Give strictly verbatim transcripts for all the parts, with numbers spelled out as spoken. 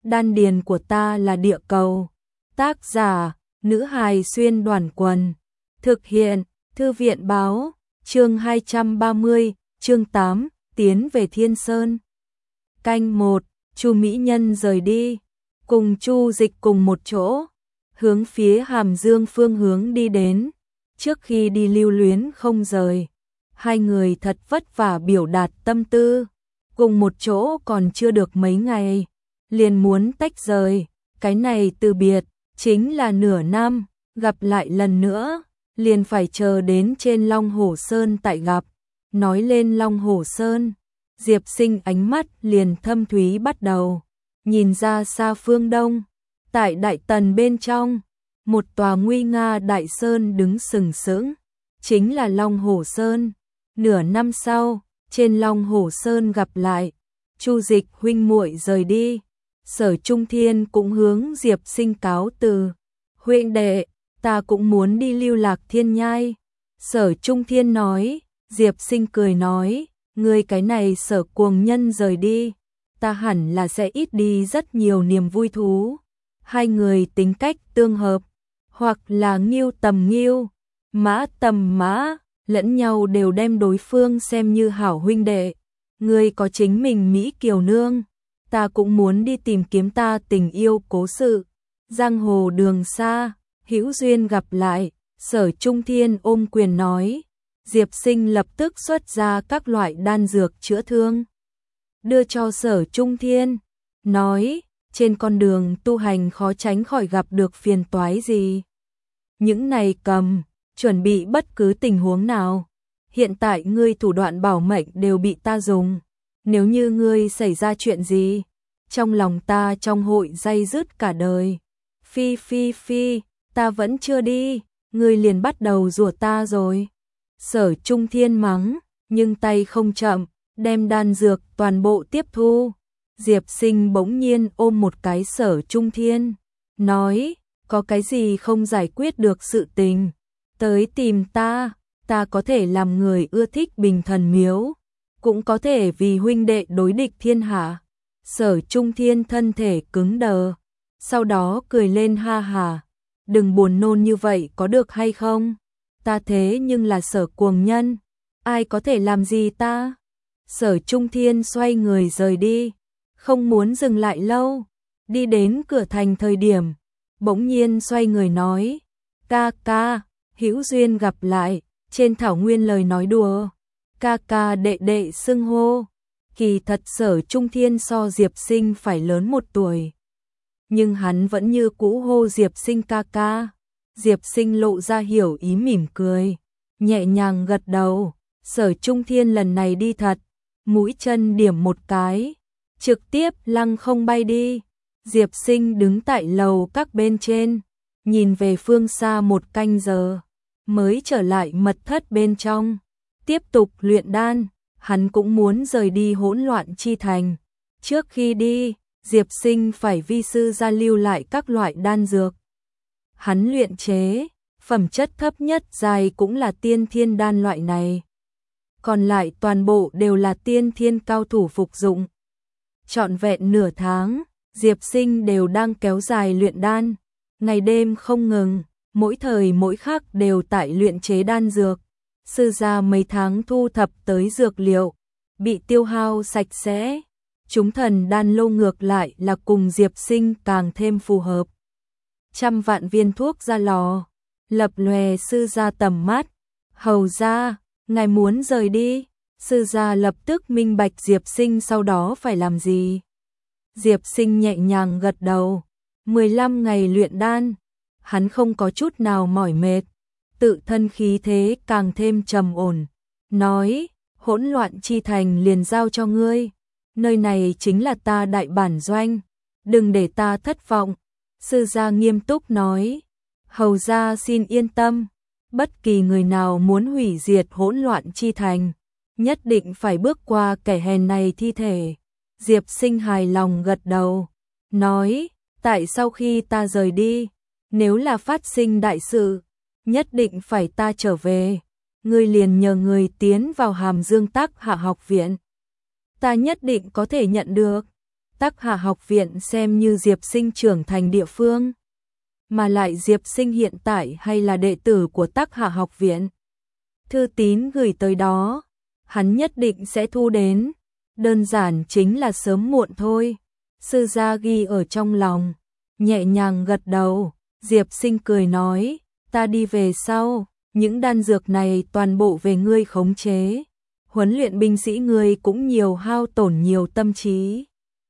đan điền của ta là địa cầu. Tác giả, nữ hài xuyên đoàn quần. Thực hiện, Thư viện báo, chương hai trăm ba mươi, chương tám, tiến về Thiên Sơn. Canh một, Chu Mỹ Nhân rời đi, cùng Chu Dịch cùng một chỗ, hướng phía Hàm Dương phương hướng đi đến. Trước khi đi lưu luyến không rời, hai người thật vất vả biểu đạt tâm tư, cùng một chỗ còn chưa được mấy ngày, liền muốn tách rời. Cái này từ biệt, chính là nửa năm, gặp lại lần nữa, liền phải chờ đến trên Long Hổ Sơn tại gặp. Nói lên Long Hổ Sơn, Diệp Sinh ánh mắt liền thâm thúy bắt đầu, nhìn ra xa phương đông, tại Đại Tần bên trong, một tòa nguy nga đại sơn đứng sừng sững, chính là Long Hổ Sơn. Nửa năm sau, trên Long Hổ Sơn gặp lại, Chu Dịch huynh muội rời đi, Sở Trung Thiên cũng hướng Diệp Sinh cáo từ. Huynh đệ, ta cũng muốn đi lưu lạc thiên nhai. Sở Trung Thiên nói. Diệp Sinh cười nói, ngươi cái này Sở cuồng nhân rời đi, ta hẳn là sẽ ít đi rất nhiều niềm vui thú. Hai người tính cách tương hợp, hoặc là Ngưu tầm Ngưu, Mã tầm Mã, lẫn nhau đều đem đối phương xem như hảo huynh đệ. Ngươi có chính mình Mỹ Kiều Nương, ta cũng muốn đi tìm kiếm ta tình yêu cố sự. Giang hồ đường xa, hữu duyên gặp lại. Sở Trung Thiên ôm quyền nói. Diệp Sinh lập tức xuất ra các loại đan dược chữa thương, đưa cho Sở Trung Thiên, nói, trên con đường tu hành khó tránh khỏi gặp được phiền toái gì. Những này cầm, chuẩn bị bất cứ tình huống nào. Hiện tại ngươi thủ đoạn bảo mệnh đều bị ta dùng, nếu như ngươi xảy ra chuyện gì, trong lòng ta trong hội day dứt cả đời. Phi phi phi, ta vẫn chưa đi, ngươi liền bắt đầu rủa ta rồi. Sở Trung Thiên mắng, nhưng tay không chậm, đem đan dược toàn bộ tiếp thu. Diệp Sinh bỗng nhiên ôm một cái Sở Trung Thiên, nói, có cái gì không giải quyết được sự tình, tới tìm ta, ta có thể làm người ưa thích Bình Thần Miếu, cũng có thể vì huynh đệ đối địch thiên hạ. Sở Trung Thiên thân thể cứng đờ, sau đó cười lên ha hà, đừng buồn nôn như vậy có được hay không? Ta thế nhưng là Sở cuồng nhân, ai có thể làm gì ta? Sở Trung Thiên xoay người rời đi, không muốn dừng lại lâu. Đi đến cửa thành thời điểm, bỗng nhiên xoay người nói, ca ca, hữu duyên gặp lại. Trên thảo nguyên lời nói đùa, ca ca đệ đệ xưng hô. Kỳ thật Sở Trung Thiên so Diệp Sinh phải lớn một tuổi, nhưng hắn vẫn như cũ hô Diệp Sinh ca ca. Diệp Sinh lộ ra hiểu ý mỉm cười, nhẹ nhàng gật đầu. Sở Trung Thiên lần này đi thật, mũi chân điểm một cái, trực tiếp lăng không bay đi. Diệp Sinh đứng tại lầu các bên trên, nhìn về phương xa một canh giờ, mới trở lại mật thất bên trong, tiếp tục luyện đan. Hắn cũng muốn rời đi hỗn loạn chi thành. Trước khi đi, Diệp Sinh phải vi sư gia lưu lại các loại đan dược. Hắn luyện chế, phẩm chất thấp nhất dài cũng là tiên thiên đan loại này. Còn lại toàn bộ đều là tiên thiên cao thủ phục dụng. Trọn vẹn nửa tháng, Diệp Sinh đều đang kéo dài luyện đan, ngày đêm không ngừng, mỗi thời mỗi khắc đều tại luyện chế đan dược. Sư gia mấy tháng thu thập tới dược liệu, bị tiêu hao sạch sẽ. Chúng thần đan lô ngược lại là cùng Diệp Sinh càng thêm phù hợp. Trăm vạn viên thuốc ra lò, lập lòe sư gia tầm mắt. Hầu gia, ngài muốn rời đi. Sư gia lập tức minh bạch Diệp Sinh sau đó phải làm gì. Diệp Sinh nhẹ nhàng gật đầu. mười lăm ngày luyện đan, hắn không có chút nào mỏi mệt, tự thân khí thế càng thêm trầm ổn, nói, hỗn loạn chi thành liền giao cho ngươi, nơi này chính là ta đại bản doanh, đừng để ta thất vọng. Sư gia nghiêm túc nói, hầu gia xin yên tâm, bất kỳ người nào muốn hủy diệt hỗn loạn chi thành, nhất định phải bước qua kẻ hèn này thi thể. Diệp Sinh hài lòng gật đầu, nói, tại sau khi ta rời đi, nếu là phát sinh đại sự, nhất định phải ta trở về, ngươi liền nhờ người tiến vào Hàm Dương Tác Hạ học viện. Ta nhất định có thể nhận được. Tắc Hạ học viện xem như Diệp Sinh trưởng thành địa phương, mà lại Diệp Sinh hiện tại hay là đệ tử của Tắc Hạ học viện. Thư tín gửi tới đó, hắn nhất định sẽ thu đến, đơn giản chính là sớm muộn thôi. Sư gia ghi ở trong lòng, nhẹ nhàng gật đầu, Diệp Sinh cười nói, ta đi về sau, những đan dược này toàn bộ về ngươi khống chế. Huấn luyện binh sĩ ngươi cũng nhiều hao tổn nhiều tâm trí.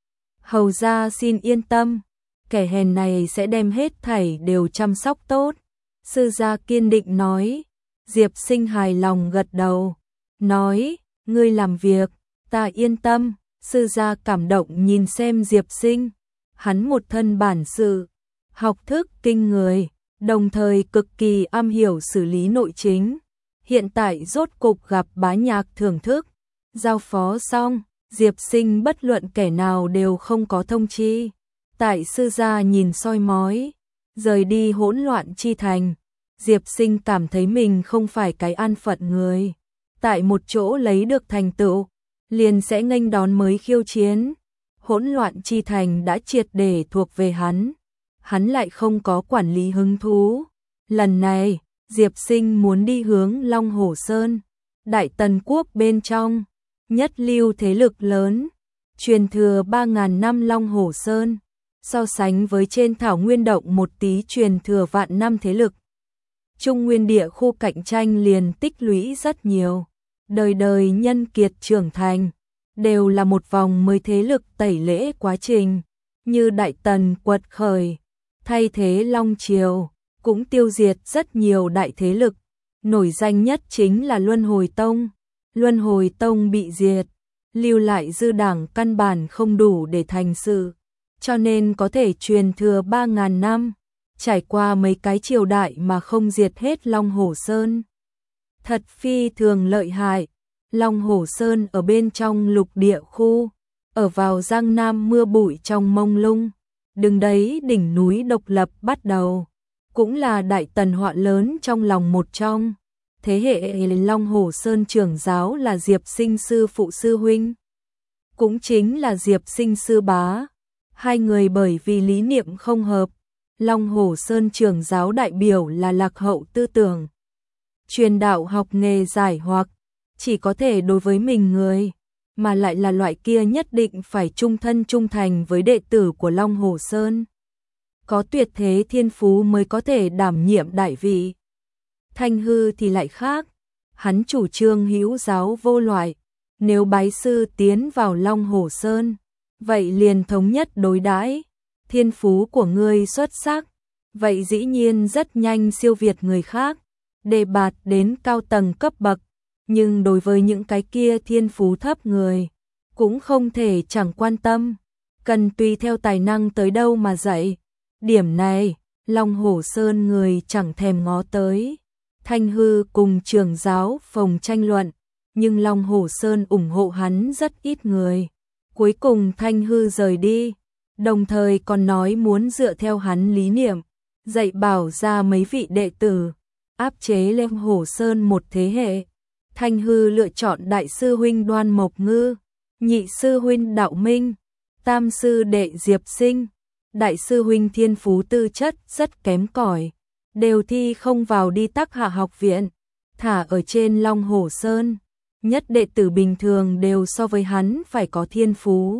Hầu gia xin yên tâm, kẻ hèn này sẽ đem hết thảy đều chăm sóc tốt. Sư gia kiên định nói. Diệp Sinh hài lòng gật đầu, nói, ngươi làm việc, ta yên tâm. Sư gia cảm động nhìn xem Diệp Sinh, hắn một thân bản sự, học thức kinh người, đồng thời cực kỳ am hiểu xử lý nội chính. Hiện tại rốt cục gặp Bá Nhạc thưởng thức, giao phó xong, Diệp Sinh bất luận kẻ nào đều không có thông chi. Tại sư gia nhìn soi mói, rời đi hỗn loạn chi thành, Diệp Sinh cảm thấy mình không phải cái an phận người. Tại một chỗ lấy được thành tựu, liền sẽ nghênh đón mới khiêu chiến. Hỗn loạn chi thành đã triệt để thuộc về hắn, hắn lại không có quản lý hứng thú. Lần này, Diệp Sinh muốn đi hướng Long Hổ Sơn, Đại Tần Quốc bên trong, nhất lưu thế lực lớn, truyền thừa ba ngàn năm Long Hổ Sơn, so sánh với trên thảo nguyên động một tí truyền thừa vạn năm thế lực. Trung Nguyên địa khu cạnh tranh liền tích lũy rất nhiều, đời đời nhân kiệt trưởng thành, đều là một vòng mới thế lực tẩy lễ quá trình, như Đại Tần quật khởi, thay thế Long Triều, cũng tiêu diệt rất nhiều đại thế lực, nổi danh nhất chính là Luân Hồi Tông. Luân Hồi Tông bị diệt, lưu lại dư đảng căn bản không đủ để thành sự, cho nên có thể truyền thừa ba ngàn năm, trải qua mấy cái triều đại mà không diệt hết Long Hổ Sơn. Thật phi thường lợi hại. Long Hổ Sơn ở bên trong lục địa khu, ở vào Giang Nam mưa bụi trong mông lung, đứng đấy đỉnh núi độc lập bắt đầu, cũng là Đại Tần họa lớn trong lòng một trong. Thế hệ Long Hổ Sơn trưởng giáo là Diệp Sinh sư phụ sư huynh, cũng chính là Diệp Sinh sư bá. Hai người bởi vì lý niệm không hợp, Long Hổ Sơn trưởng giáo đại biểu là lạc hậu tư tưởng, truyền đạo học nghề giải hoặc chỉ có thể đối với mình người, mà lại là loại kia nhất định phải trung thân trung thành với đệ tử của Long Hổ Sơn, có tuyệt thế thiên phú mới có thể đảm nhiệm đại vị. Thanh Hư thì lại khác, hắn chủ trương hữu giáo vô loại, nếu bái sư tiến vào Long Hổ Sơn, vậy liền thống nhất đối đãi. Thiên phú của ngươi xuất sắc, vậy dĩ nhiên rất nhanh siêu việt người khác, đề bạt đến cao tầng cấp bậc, nhưng đối với những cái kia thiên phú thấp người, cũng không thể chẳng quan tâm, cần tùy theo tài năng tới đâu mà dạy. Điểm này, Long Hổ Sơn người chẳng thèm ngó tới. Thanh Hư cùng trưởng giáo Phồng tranh luận, nhưng Long Hổ Sơn ủng hộ hắn rất ít người. Cuối cùng Thanh Hư rời đi, đồng thời còn nói muốn dựa theo hắn lý niệm, dạy bảo ra mấy vị đệ tử, áp chế lên Hổ Sơn một thế hệ. Thanh Hư lựa chọn đại sư huynh Đoan Mộc Ngư, nhị sư huynh Đạo Minh, tam sư đệ Diệp Sinh. Đại sư huynh thiên phú tư chất rất kém cỏi, đều thi không vào đi Tắc Hạ học viện, thả ở trên Long Hổ Sơn. Nhất đệ tử bình thường đều so với hắn phải có thiên phú.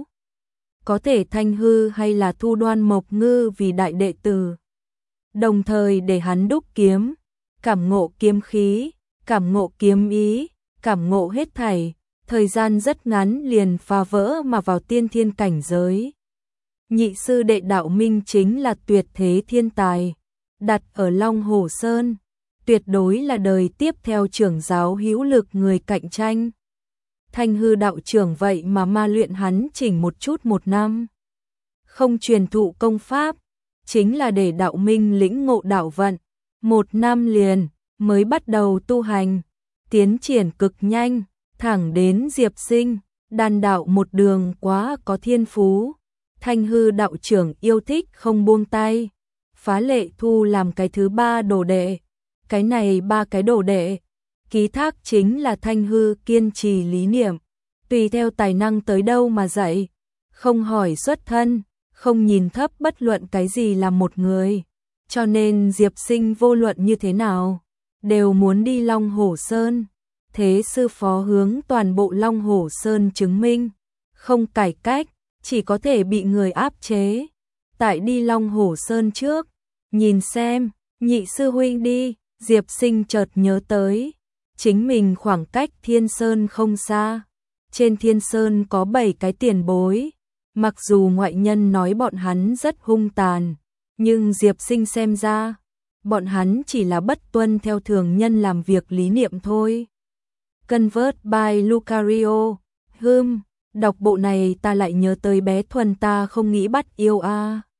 Có thể Thanh Hư hay là thu Đoan Mộc Ngư vì đại đệ tử, đồng thời để hắn đúc kiếm, cảm ngộ kiếm khí, cảm ngộ kiếm ý, cảm ngộ hết thảy, thời gian rất ngắn liền phá vỡ mà vào tiên thiên cảnh giới. Nhị sư đệ Đạo Minh chính là tuyệt thế thiên tài, đặt ở Long Hổ Sơn, tuyệt đối là đời tiếp theo trưởng giáo hữu lực người cạnh tranh. Thanh Hư đạo trưởng vậy mà ma luyện hắn chỉnh một chút một năm, không truyền thụ công pháp, chính là để Đạo Minh lĩnh ngộ đạo vận, một năm liền mới bắt đầu tu hành, tiến triển cực nhanh, thẳng đến Diệp Sinh, đan đạo một đường quá có thiên phú. Thanh Hư đạo trưởng yêu thích không buông tay, phá lệ thu làm cái thứ ba đồ đệ. Cái này ba cái đồ đệ, ký thác chính là Thanh Hư kiên trì lý niệm, tùy theo tài năng tới đâu mà dạy, không hỏi xuất thân, không nhìn thấp bất luận cái gì là một người. Cho nên Diệp Sinh vô luận như thế nào, đều muốn đi Long Hổ Sơn. Thế sư phó hướng toàn bộ Long Hổ Sơn chứng minh, không cải cách, chỉ có thể bị người áp chế. Tại đi Long Hổ Sơn trước, nhìn xem, nhị sư huynh đi, Diệp Sinh chợt nhớ tới. Chính mình khoảng cách Thiên Sơn không xa. Trên Thiên Sơn có bảy cái tiền bối. Mặc dù ngoại nhân nói bọn hắn rất hung tàn, nhưng Diệp Sinh xem ra, bọn hắn chỉ là bất tuân theo thường nhân làm việc lý niệm thôi. Convert by Lucario. Hừm, đọc bộ này ta lại nhớ tới bé Thuần ta không nghĩ bắt yêu a.